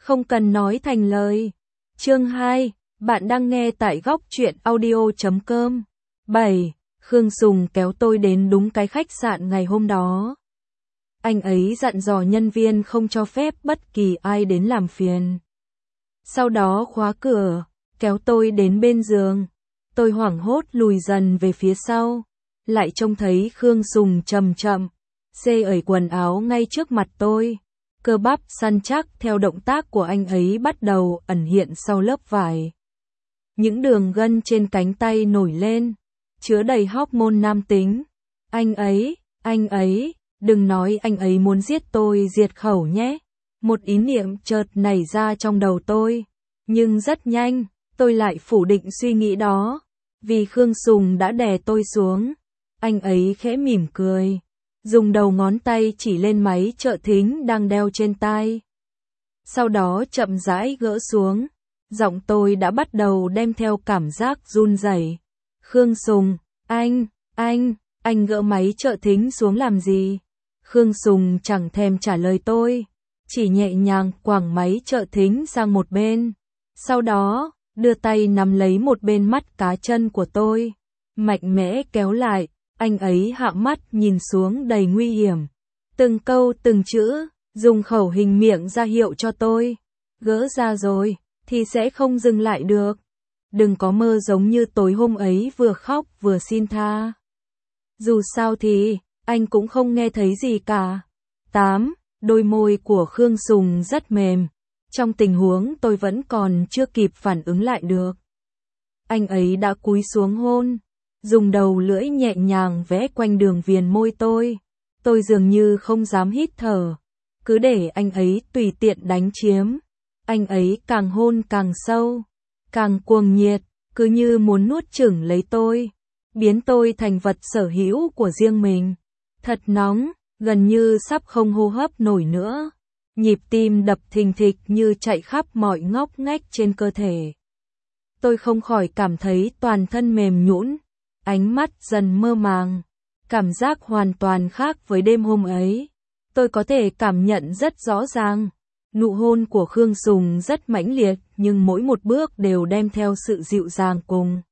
không cần nói thành lời. Chương 2, bạn đang nghe tại góc truyện audio.com. 7. Khương Sùng kéo tôi đến đúng cái khách sạn ngày hôm đó. Anh ấy dặn dò nhân viên không cho phép bất kỳ ai đến làm phiền. Sau đó khóa cửa, kéo tôi đến bên giường. Tôi hoảng hốt lùi dần về phía sau, lại trông thấy Khương Sùng chậm chậm xê ẩy quần áo ngay trước mặt tôi. Cơ bắp săn chắc theo động tác của anh ấy bắt đầu ẩn hiện sau lớp vải. Những đường gân trên cánh tay nổi lên, chứa đầy hormone nam tính. Anh ấy, đừng nói anh ấy muốn giết tôi diệt khẩu nhé. Một ý niệm chợt nảy ra trong đầu tôi, nhưng rất nhanh, tôi lại phủ định suy nghĩ đó, vì Khương Sùng đã đè tôi xuống. Anh ấy khẽ mỉm cười, dùng đầu ngón tay chỉ lên máy trợ thính đang đeo trên tai. Sau đó chậm rãi gỡ xuống, giọng tôi đã bắt đầu đem theo cảm giác run rẩy. Khương Sùng, anh gỡ máy trợ thính xuống làm gì? Khương Sùng chẳng thèm trả lời tôi, chỉ nhẹ nhàng quẳng máy trợ thính sang một bên. Sau đó, đưa tay nắm lấy một bên mắt cá chân của tôi, mạnh mẽ kéo lại. Anh ấy hạ mắt nhìn xuống đầy nguy hiểm. Từng câu từng chữ, dùng khẩu hình miệng ra hiệu cho tôi. Gỡ ra rồi, thì sẽ không dừng lại được. Đừng có mơ giống như tối hôm ấy vừa khóc vừa xin tha. Dù sao thì, anh cũng không nghe thấy gì cả. 8. Đôi môi của Khương Sùng rất mềm. Trong tình huống tôi vẫn còn chưa kịp phản ứng lại được. Anh ấy đã cúi xuống hôn, dùng đầu lưỡi nhẹ nhàng vẽ quanh đường viền môi tôi. Tôi dường như không dám hít thở, cứ để anh ấy tùy tiện đánh chiếm. Anh ấy càng hôn càng sâu, càng cuồng nhiệt, cứ như muốn nuốt chửng lấy tôi, biến tôi thành vật sở hữu của riêng mình. Thật nóng, gần như sắp không hô hấp nổi nữa. Nhịp tim đập thình thịch như chạy khắp mọi ngóc ngách trên cơ thể. Tôi không khỏi cảm thấy toàn thân mềm nhũn, ánh mắt dần mơ màng. Cảm giác hoàn toàn khác với đêm hôm ấy. Tôi có thể cảm nhận rất rõ ràng. Nụ hôn của Khương Sùng rất mãnh liệt, nhưng mỗi một bước đều đem theo sự dịu dàng cùng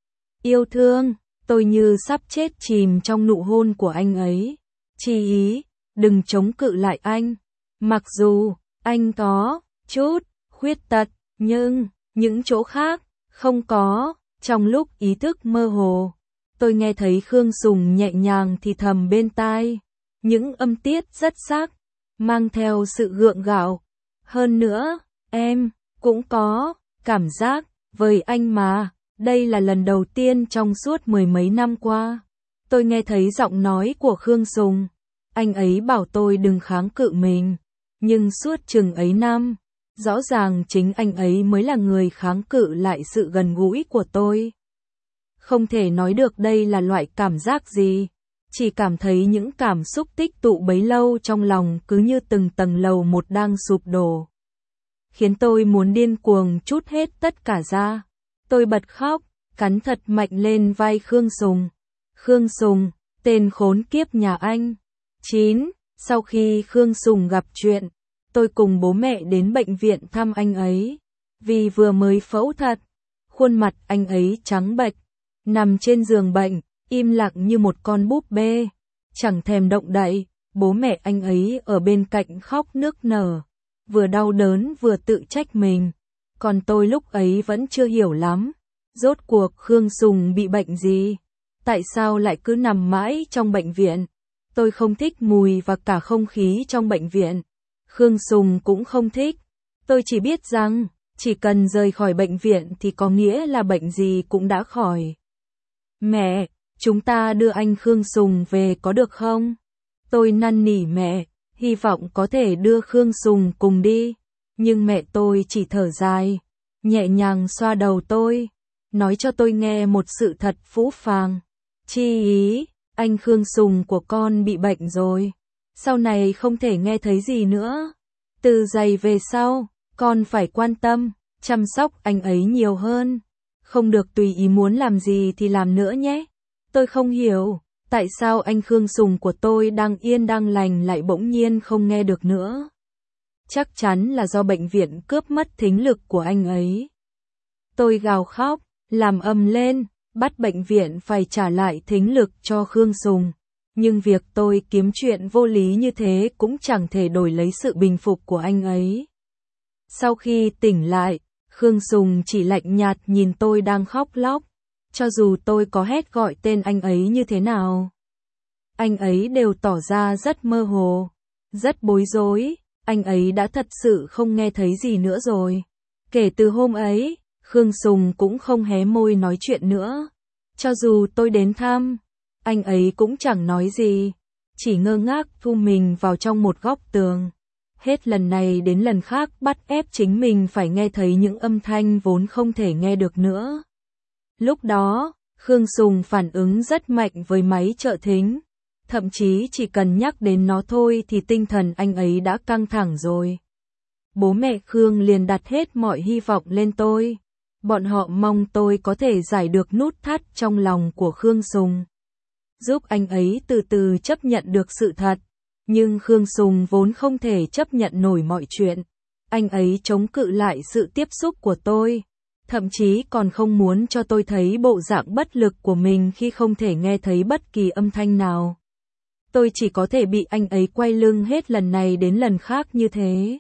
yêu thương. Tôi như sắp chết chìm trong nụ hôn của anh ấy. Chi ý, đừng chống cự lại anh. Mặc dù anh có chút khuyết tật, nhưng những chỗ khác không có. Trong lúc ý thức mơ hồ, tôi nghe thấy Khương Sùng nhẹ nhàng thì thầm bên tai, những âm tiết rất sắc, mang theo sự gượng gạo. Hơn nữa, em cũng có cảm giác với anh mà. Đây là lần đầu tiên trong suốt mười mấy năm qua, tôi nghe thấy giọng nói của Khương Sùng. Anh ấy bảo tôi đừng kháng cự mình, nhưng suốt chừng ấy năm, rõ ràng chính anh ấy mới là người kháng cự lại sự gần gũi của tôi. Không thể nói được đây là loại cảm giác gì, chỉ cảm thấy những cảm xúc tích tụ bấy lâu trong lòng cứ như từng tầng lầu một đang sụp đổ, khiến tôi muốn điên cuồng trút hết tất cả ra. Tôi bật khóc, cắn thật mạnh lên vai Khương Sùng. Khương Sùng, tên khốn kiếp nhà anh. 9. Sau khi Khương Sùng gặp chuyện, tôi cùng bố mẹ đến bệnh viện thăm anh ấy. Vì vừa mới phẫu thuật, khuôn mặt anh ấy trắng bệch, nằm trên giường bệnh, im lặng như một con búp bê, chẳng thèm động đậy. Bố mẹ anh ấy ở bên cạnh khóc nức nở, vừa đau đớn vừa tự trách mình. Còn tôi lúc ấy vẫn chưa hiểu lắm, rốt cuộc Khương Sùng bị bệnh gì? Tại sao lại cứ nằm mãi trong bệnh viện? Tôi không thích mùi và cả không khí trong bệnh viện. Khương Sùng cũng không thích. Tôi chỉ biết rằng, chỉ cần rời khỏi bệnh viện thì có nghĩa là bệnh gì cũng đã khỏi. Mẹ, chúng ta đưa anh Khương Sùng về có được không? Tôi năn nỉ mẹ, hy vọng có thể đưa Khương Sùng cùng đi. Nhưng mẹ tôi chỉ thở dài, nhẹ nhàng xoa đầu tôi, nói cho tôi nghe một sự thật phũ phàng. Chi ý, anh Khương Sùng của con bị bệnh rồi, sau này không thể nghe thấy gì nữa. Từ giày về sau, con phải quan tâm, chăm sóc anh ấy nhiều hơn. Không được tùy ý muốn làm gì thì làm nữa nhé. Tôi không hiểu, tại sao anh Khương Sùng của tôi đang yên đang lành lại bỗng nhiên không nghe được nữa. Chắc chắn là do bệnh viện cướp mất thính lực của anh ấy. Tôi gào khóc, làm ầm lên, bắt bệnh viện phải trả lại thính lực cho Khương Sùng. Nhưng việc tôi kiếm chuyện vô lý như thế cũng chẳng thể đổi lấy sự bình phục của anh ấy. Sau khi tỉnh lại, Khương Sùng chỉ lạnh nhạt nhìn tôi đang khóc lóc. Cho dù tôi có hét gọi tên anh ấy như thế nào, anh ấy đều tỏ ra rất mơ hồ, rất bối rối. Anh ấy đã thật sự không nghe thấy gì nữa rồi. Kể từ hôm ấy, Khương Sùng cũng không hé môi nói chuyện nữa. Cho dù tôi đến thăm, anh ấy cũng chẳng nói gì, chỉ ngơ ngác thu mình vào trong một góc tường. Hết lần này đến lần khác bắt ép chính mình phải nghe thấy những âm thanh vốn không thể nghe được nữa. Lúc đó, Khương Sùng phản ứng rất mạnh với máy trợ thính. Thậm chí chỉ cần nhắc đến nó thôi thì tinh thần anh ấy đã căng thẳng rồi. Bố mẹ Khương liền đặt hết mọi hy vọng lên tôi. Bọn họ mong tôi có thể giải được nút thắt trong lòng của Khương Sùng, giúp anh ấy từ từ chấp nhận được sự thật. Nhưng Khương Sùng vốn không thể chấp nhận nổi mọi chuyện. Anh ấy chống cự lại sự tiếp xúc của tôi, thậm chí còn không muốn cho tôi thấy bộ dạng bất lực của mình khi không thể nghe thấy bất kỳ âm thanh nào. Tôi chỉ có thể bị anh ấy quay lưng hết lần này đến lần khác như thế.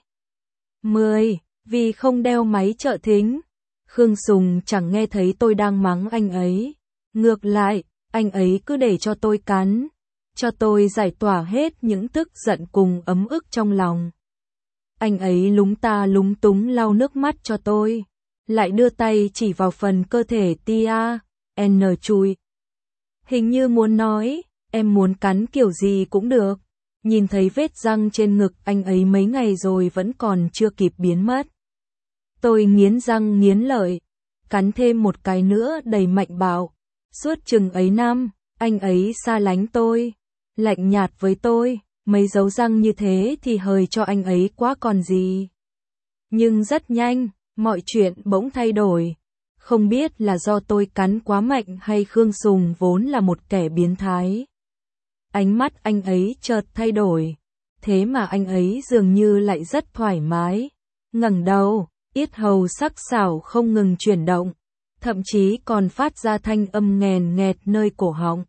10. Vì không đeo máy trợ thính, Khương Sùng chẳng nghe thấy tôi đang mắng anh ấy. Ngược lại, anh ấy cứ để cho tôi cắn, cho tôi giải tỏa hết những tức giận cùng ấm ức trong lòng. Anh ấy lúng ta lúng túng lau nước mắt cho tôi, lại đưa tay chỉ vào phần cơ thể tia, n chui. Hình như muốn nói, em muốn cắn kiểu gì cũng được. Nhìn thấy vết răng trên ngực anh ấy mấy ngày rồi vẫn còn chưa kịp biến mất. Tôi nghiến răng nghiến lợi, cắn thêm một cái nữa đầy mạnh bạo. Suốt chừng ấy năm, anh ấy xa lánh tôi, lạnh nhạt với tôi, mấy dấu răng như thế thì hời cho anh ấy quá còn gì. Nhưng rất nhanh, mọi chuyện bỗng thay đổi. Không biết là do tôi cắn quá mạnh hay Khương Sùng vốn là một kẻ biến thái. Ánh mắt anh ấy chợt thay đổi, thế mà anh ấy dường như lại rất thoải mái. Ngẩng đầu, yết hầu sắc sảo không ngừng chuyển động, thậm chí còn phát ra thanh âm nghèn nghẹt nơi cổ họng.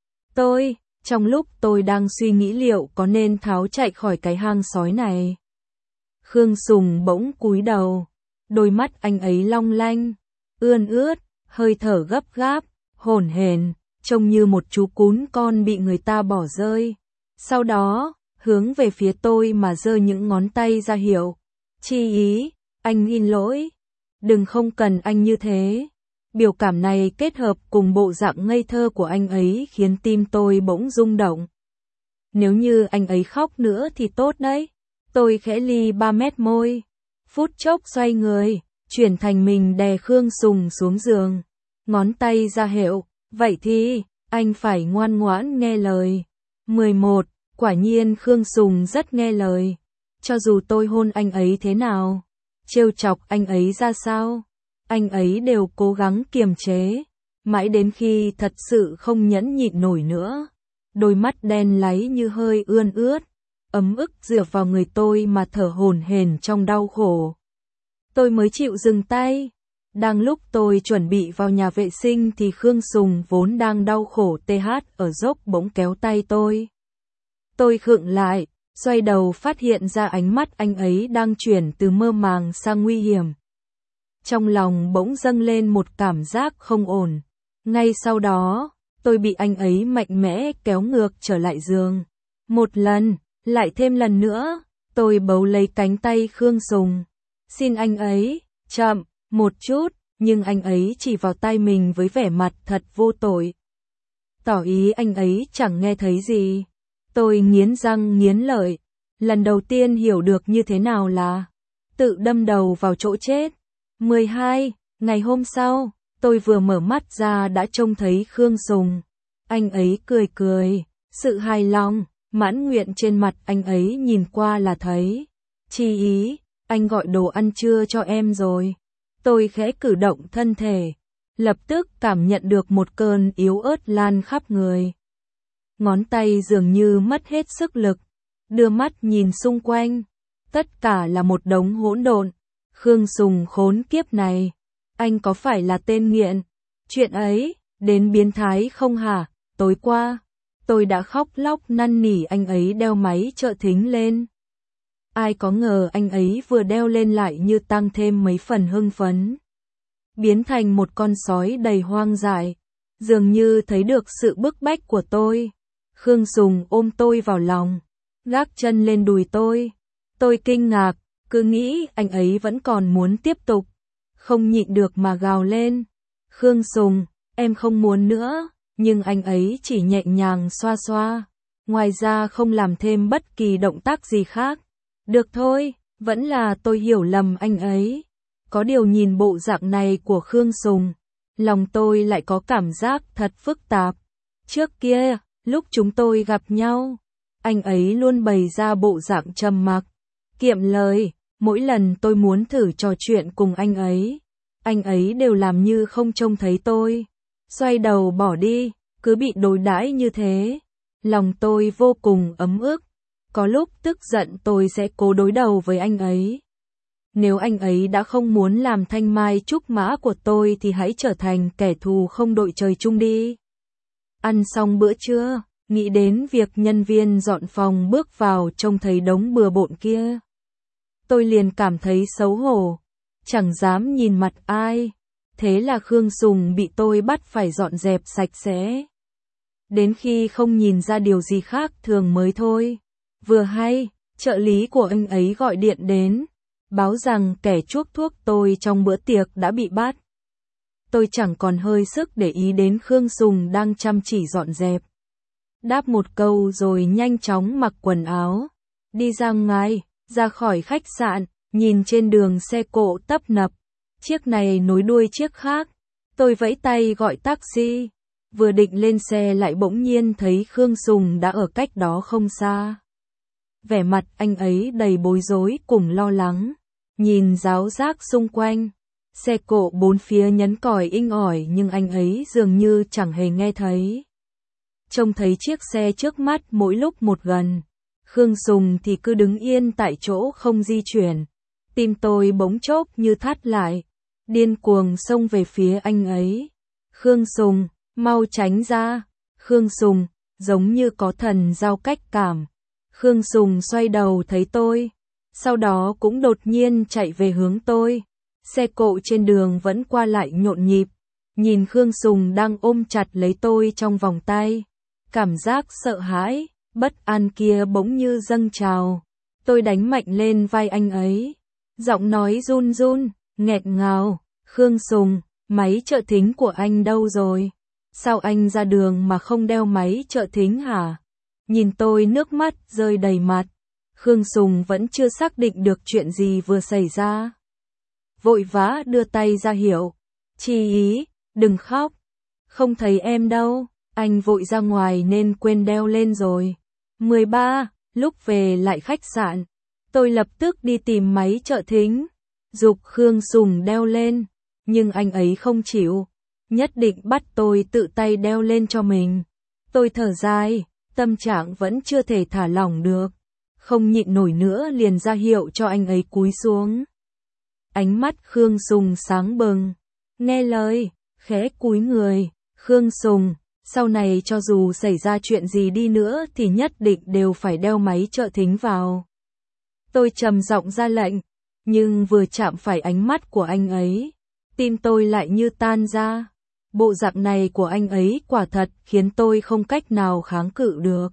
Trong lúc tôi đang suy nghĩ liệu có nên tháo chạy khỏi cái hang sói này, Khương Sùng bỗng cúi đầu, đôi mắt anh ấy long lanh, ươn ướt, hơi thở gấp gáp, hổn hển, trông như một chú cún con bị người ta bỏ rơi. Sau đó, hướng về phía tôi mà giơ những ngón tay ra hiệu. Chi ý, anh xin lỗi. Đừng, không cần anh như thế. Biểu cảm này kết hợp cùng bộ dạng ngây thơ của anh ấy khiến tim tôi bỗng rung động. Nếu như anh ấy khóc nữa thì tốt đấy. Tôi khẽ ly 3 mét môi. Phút chốc xoay người, chuyển thành mình đè Khương Sùng xuống giường. Ngón tay ra hiệu. Vậy thì, anh phải ngoan ngoãn nghe lời. 11. Quả nhiên Khương Sùng rất nghe lời. Cho dù tôi hôn anh ấy thế nào, trêu chọc anh ấy ra sao, anh ấy đều cố gắng kiềm chế. Mãi đến khi thật sự không nhẫn nhịn nổi nữa, đôi mắt đen láy như hơi ươn ướt, ấm ức dựa vào người tôi mà thở hổn hển trong đau khổ. Tôi mới chịu dừng tay. Đang lúc tôi chuẩn bị vào nhà vệ sinh thì Khương Sùng vốn đang đau khổ ở dốc bỗng kéo tay tôi. Tôi khựng lại, xoay đầu phát hiện ra ánh mắt anh ấy đang chuyển từ mơ màng sang nguy hiểm. Trong lòng bỗng dâng lên một cảm giác không ổn. Ngay sau đó, tôi bị anh ấy mạnh mẽ kéo ngược trở lại giường. Một lần, lại thêm lần nữa, tôi bấu lấy cánh tay Khương Sùng. Xin anh ấy, chậm một chút, nhưng anh ấy chỉ vào tay mình với vẻ mặt thật vô tội. Tỏ ý anh ấy chẳng nghe thấy gì. Tôi nghiến răng nghiến lợi, lần đầu tiên hiểu được như thế nào là tự đâm đầu vào chỗ chết. 12. Ngày hôm sau, tôi vừa mở mắt ra đã trông thấy Khương Sùng. Anh ấy cười cười, sự hài lòng, mãn nguyện trên mặt anh ấy nhìn qua là thấy. Chi ý, anh gọi đồ ăn trưa cho em rồi. Tôi khẽ cử động thân thể, lập tức cảm nhận được một cơn yếu ớt lan khắp người. Ngón tay dường như mất hết sức lực, đưa mắt nhìn xung quanh. Tất cả là một đống hỗn độn. Khương Sùng khốn kiếp này. Anh có phải là tên nghiện? Chuyện ấy, đến biến thái không hả? Tối qua, tôi đã khóc lóc năn nỉ anh ấy đeo máy trợ thính lên. Ai có ngờ anh ấy vừa đeo lên lại như tăng thêm mấy phần hưng phấn. Biến thành một con sói đầy hoang dại. Dường như thấy được sự bức bách của tôi. Khương Sùng ôm tôi vào lòng, gác chân lên đùi tôi. Tôi kinh ngạc, cứ nghĩ anh ấy vẫn còn muốn tiếp tục. Không nhịn được mà gào lên. Khương Sùng, em không muốn nữa. Nhưng anh ấy chỉ nhẹ nhàng xoa xoa. Ngoài ra không làm thêm bất kỳ động tác gì khác. Được thôi, vẫn là tôi hiểu lầm anh ấy. Có điều nhìn bộ dạng này của Khương Sùng, lòng tôi lại có cảm giác thật phức tạp. Trước kia, lúc chúng tôi gặp nhau, anh ấy luôn bày ra bộ dạng trầm mặc, kiệm lời. Mỗi lần tôi muốn thử trò chuyện cùng anh ấy đều làm như không trông thấy tôi. Xoay đầu bỏ đi, cứ bị đối đãi như thế. Lòng tôi vô cùng ấm ức. Có lúc tức giận tôi sẽ cố đối đầu với anh ấy. Nếu anh ấy đã không muốn làm thanh mai trúc mã của tôi thì hãy trở thành kẻ thù không đội trời chung đi. Ăn xong bữa trưa, nghĩ đến việc nhân viên dọn phòng bước vào trông thấy đống bừa bộn kia. Tôi liền cảm thấy xấu hổ, chẳng dám nhìn mặt ai. Thế là Khương Sùng bị tôi bắt phải dọn dẹp sạch sẽ. Đến khi không nhìn ra điều gì khác thường mới thôi. Vừa hay, trợ lý của anh ấy gọi điện đến, báo rằng kẻ chuốc thuốc tôi trong bữa tiệc đã bị bắt. Tôi chẳng còn hơi sức để ý đến Khương Sùng đang chăm chỉ dọn dẹp. Đáp một câu rồi nhanh chóng mặc quần áo, đi ra ngoài, ra khỏi khách sạn, nhìn trên đường xe cộ tấp nập, chiếc này nối đuôi chiếc khác. Tôi vẫy tay gọi taxi, vừa định lên xe lại bỗng nhiên thấy Khương Sùng đã ở cách đó không xa. Vẻ mặt anh ấy đầy bối rối cùng lo lắng, nhìn ráo rác xung quanh. Xe cộ bốn phía nhấn còi inh ỏi nhưng anh ấy dường như chẳng hề nghe thấy. Trông thấy chiếc xe trước mắt mỗi lúc một gần, Khương Sùng thì cứ đứng yên tại chỗ không di chuyển. Tim tôi bỗng chốc như thắt lại, điên cuồng xông về phía anh ấy. Khương Sùng, mau tránh ra. Khương Sùng, giống như có thần giao cách cảm. Khương Sùng xoay đầu thấy tôi, sau đó cũng đột nhiên chạy về hướng tôi. Xe cộ trên đường vẫn qua lại nhộn nhịp, nhìn Khương Sùng đang ôm chặt lấy tôi trong vòng tay. Cảm giác sợ hãi, bất an kia bỗng như dâng trào. Tôi đánh mạnh lên vai anh ấy, giọng nói run run, nghẹn ngào. Khương Sùng, máy trợ thính của anh đâu rồi? Sao anh ra đường mà không đeo máy trợ thính hả? Nhìn tôi nước mắt rơi đầy mặt. Khương Sùng vẫn chưa xác định được chuyện gì vừa xảy ra. Vội vã đưa tay ra hiệu. Chi ý, đừng khóc. Không thấy em đâu, anh vội ra ngoài nên quên đeo lên rồi. 13, lúc về lại khách sạn, tôi lập tức đi tìm máy trợ thính, giục Khương Sùng đeo lên, nhưng anh ấy không chịu, nhất định bắt tôi tự tay đeo lên cho mình. Tôi thở dài, tâm trạng vẫn chưa thể thả lỏng được, không nhịn nổi nữa liền ra hiệu cho anh ấy cúi xuống. Ánh mắt Khương Sùng sáng bừng, nghe lời, khẽ cúi người. Khương Sùng, sau này cho dù xảy ra chuyện gì đi nữa thì nhất định đều phải đeo máy trợ thính vào. Tôi trầm giọng ra lệnh, nhưng vừa chạm phải ánh mắt của anh ấy, tim tôi lại như tan ra. Bộ dạng này của anh ấy quả thật khiến tôi không cách nào kháng cự được.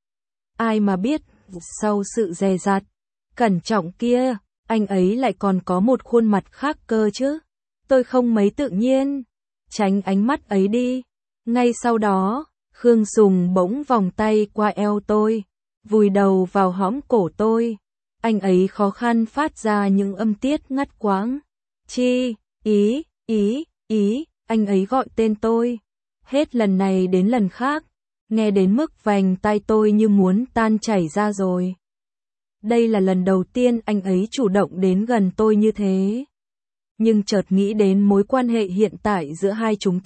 Ai mà biết, sau sự dè dặt, cẩn trọng kia, anh ấy lại còn có một khuôn mặt khác cơ chứ. Tôi không mấy tự nhiên, tránh ánh mắt ấy đi. Ngay sau đó, Khương Sùng bỗng vòng tay qua eo tôi, vùi đầu vào hõm cổ tôi. Anh ấy khó khăn phát ra những âm tiết ngắt quãng. Chi, ý, ý, ý, anh ấy gọi tên tôi. Hết lần này đến lần khác, nghe đến mức vành tai tôi như muốn tan chảy ra rồi. Đây là lần đầu tiên anh ấy chủ động đến gần tôi như thế. Nhưng chợt nghĩ đến mối quan hệ hiện tại giữa hai chúng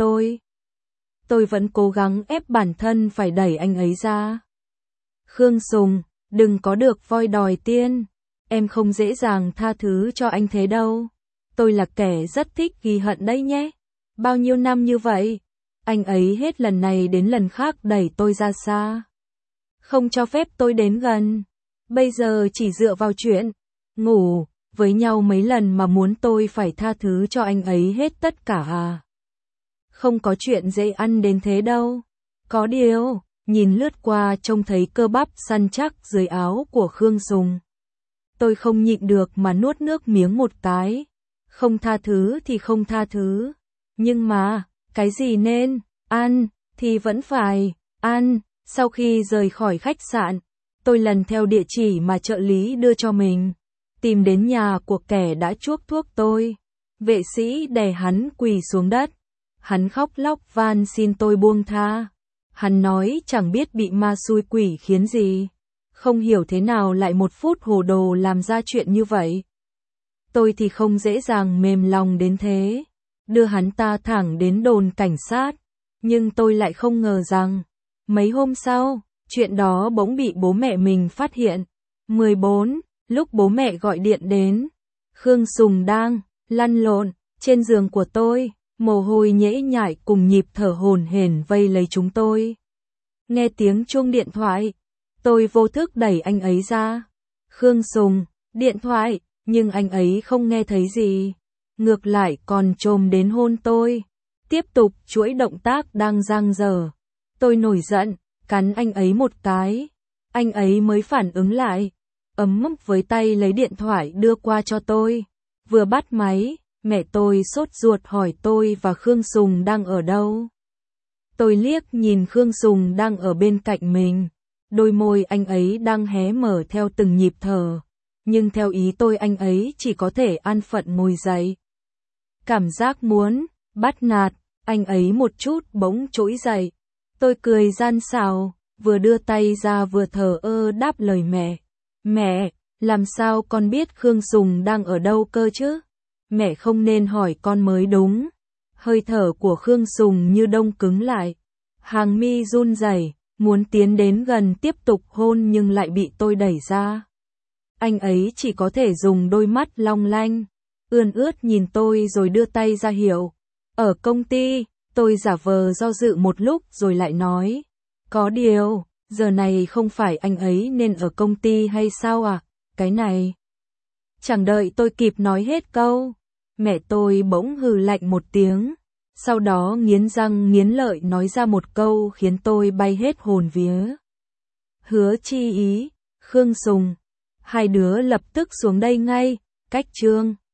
tôi vẫn cố gắng ép bản thân phải đẩy anh ấy ra. Khương Sùng, đừng có được voi đòi tiên. em không dễ dàng tha thứ cho anh thế đâu. Tôi là kẻ rất thích ghi hận đấy nhé. Bao nhiêu năm như vậy, anh ấy hết lần này đến lần khác đẩy tôi ra xa. Không cho phép tôi đến gần. Bây giờ chỉ dựa vào chuyện ngủ với nhau mấy lần mà muốn tôi phải tha thứ cho anh ấy hết tất cả à? Không có chuyện dễ ăn đến thế đâu. Có điều, nhìn lướt qua trông thấy cơ bắp săn chắc dưới áo của Khương Sùng. Tôi không nhịn được mà nuốt nước miếng một cái. Không tha thứ thì không tha thứ. Nhưng mà, cái gì nên ăn thì vẫn phải ăn. Sau khi rời khỏi khách sạn, tôi lần theo địa chỉ mà trợ lý đưa cho mình, tìm đến nhà của kẻ đã chuốc thuốc tôi. Vệ sĩ đè hắn quỳ xuống đất. Hắn khóc lóc van xin tôi buông tha. Hắn nói chẳng biết bị ma xui quỷ khiến gì. Không hiểu thế nào lại một phút hồ đồ làm ra chuyện như vậy. Tôi thì không dễ dàng mềm lòng đến thế. Đưa hắn ta thẳng đến đồn cảnh sát. Nhưng tôi lại không ngờ rằng, mấy hôm sau, chuyện đó bỗng bị bố mẹ mình phát hiện. 14. Lúc bố mẹ gọi điện đến, Khương Sùng đang lăn lộn trên giường của tôi, mồ hôi nhễ nhại cùng nhịp thở hổn hển vây lấy chúng tôi. Nghe tiếng chuông điện thoại, tôi vô thức đẩy anh ấy ra. Khương Sùng, điện thoại, nhưng anh ấy không nghe thấy gì. Ngược lại còn chồm đến hôn tôi. Tiếp tục chuỗi động tác đang dang dở. Tôi nổi giận, cắn anh ấy một cái. Anh ấy mới phản ứng lại. Ấm ức với tay lấy điện thoại đưa qua cho tôi. Vừa bắt máy, mẹ tôi sốt ruột hỏi tôi và Khương Sùng đang ở đâu. Tôi liếc nhìn Khương Sùng đang ở bên cạnh mình. Đôi môi anh ấy đang hé mở theo từng nhịp thở. Nhưng theo ý tôi anh ấy chỉ có thể an phận ngồi dậy. Cảm giác muốn bắt nạt anh ấy một chút bỗng trỗi dậy. Tôi cười gian xảo, vừa đưa tay ra vừa thờ ơ đáp lời mẹ. Mẹ, làm sao con biết Khương Sùng đang ở đâu cơ chứ? Mẹ không nên hỏi con mới đúng. Hơi thở của Khương Sùng như đông cứng lại. Hàng mi run rẩy, muốn tiến đến gần tiếp tục hôn nhưng lại bị tôi đẩy ra. Anh ấy chỉ có thể dùng đôi mắt long lanh, ươn ướt nhìn tôi rồi đưa tay ra hiệu. Ở công ty, tôi giả vờ do dự một lúc rồi lại nói. Có điều, giờ này không phải anh ấy nên ở công ty hay sao à? Cái này. Chẳng đợi tôi kịp nói hết câu, mẹ tôi bỗng hừ lạnh một tiếng. Sau đó nghiến răng nghiến lợi nói ra một câu khiến tôi bay hết hồn vía. Hứa Chi Ý, Khương Sùng. Hai đứa lập tức xuống đây ngay, cách Trương.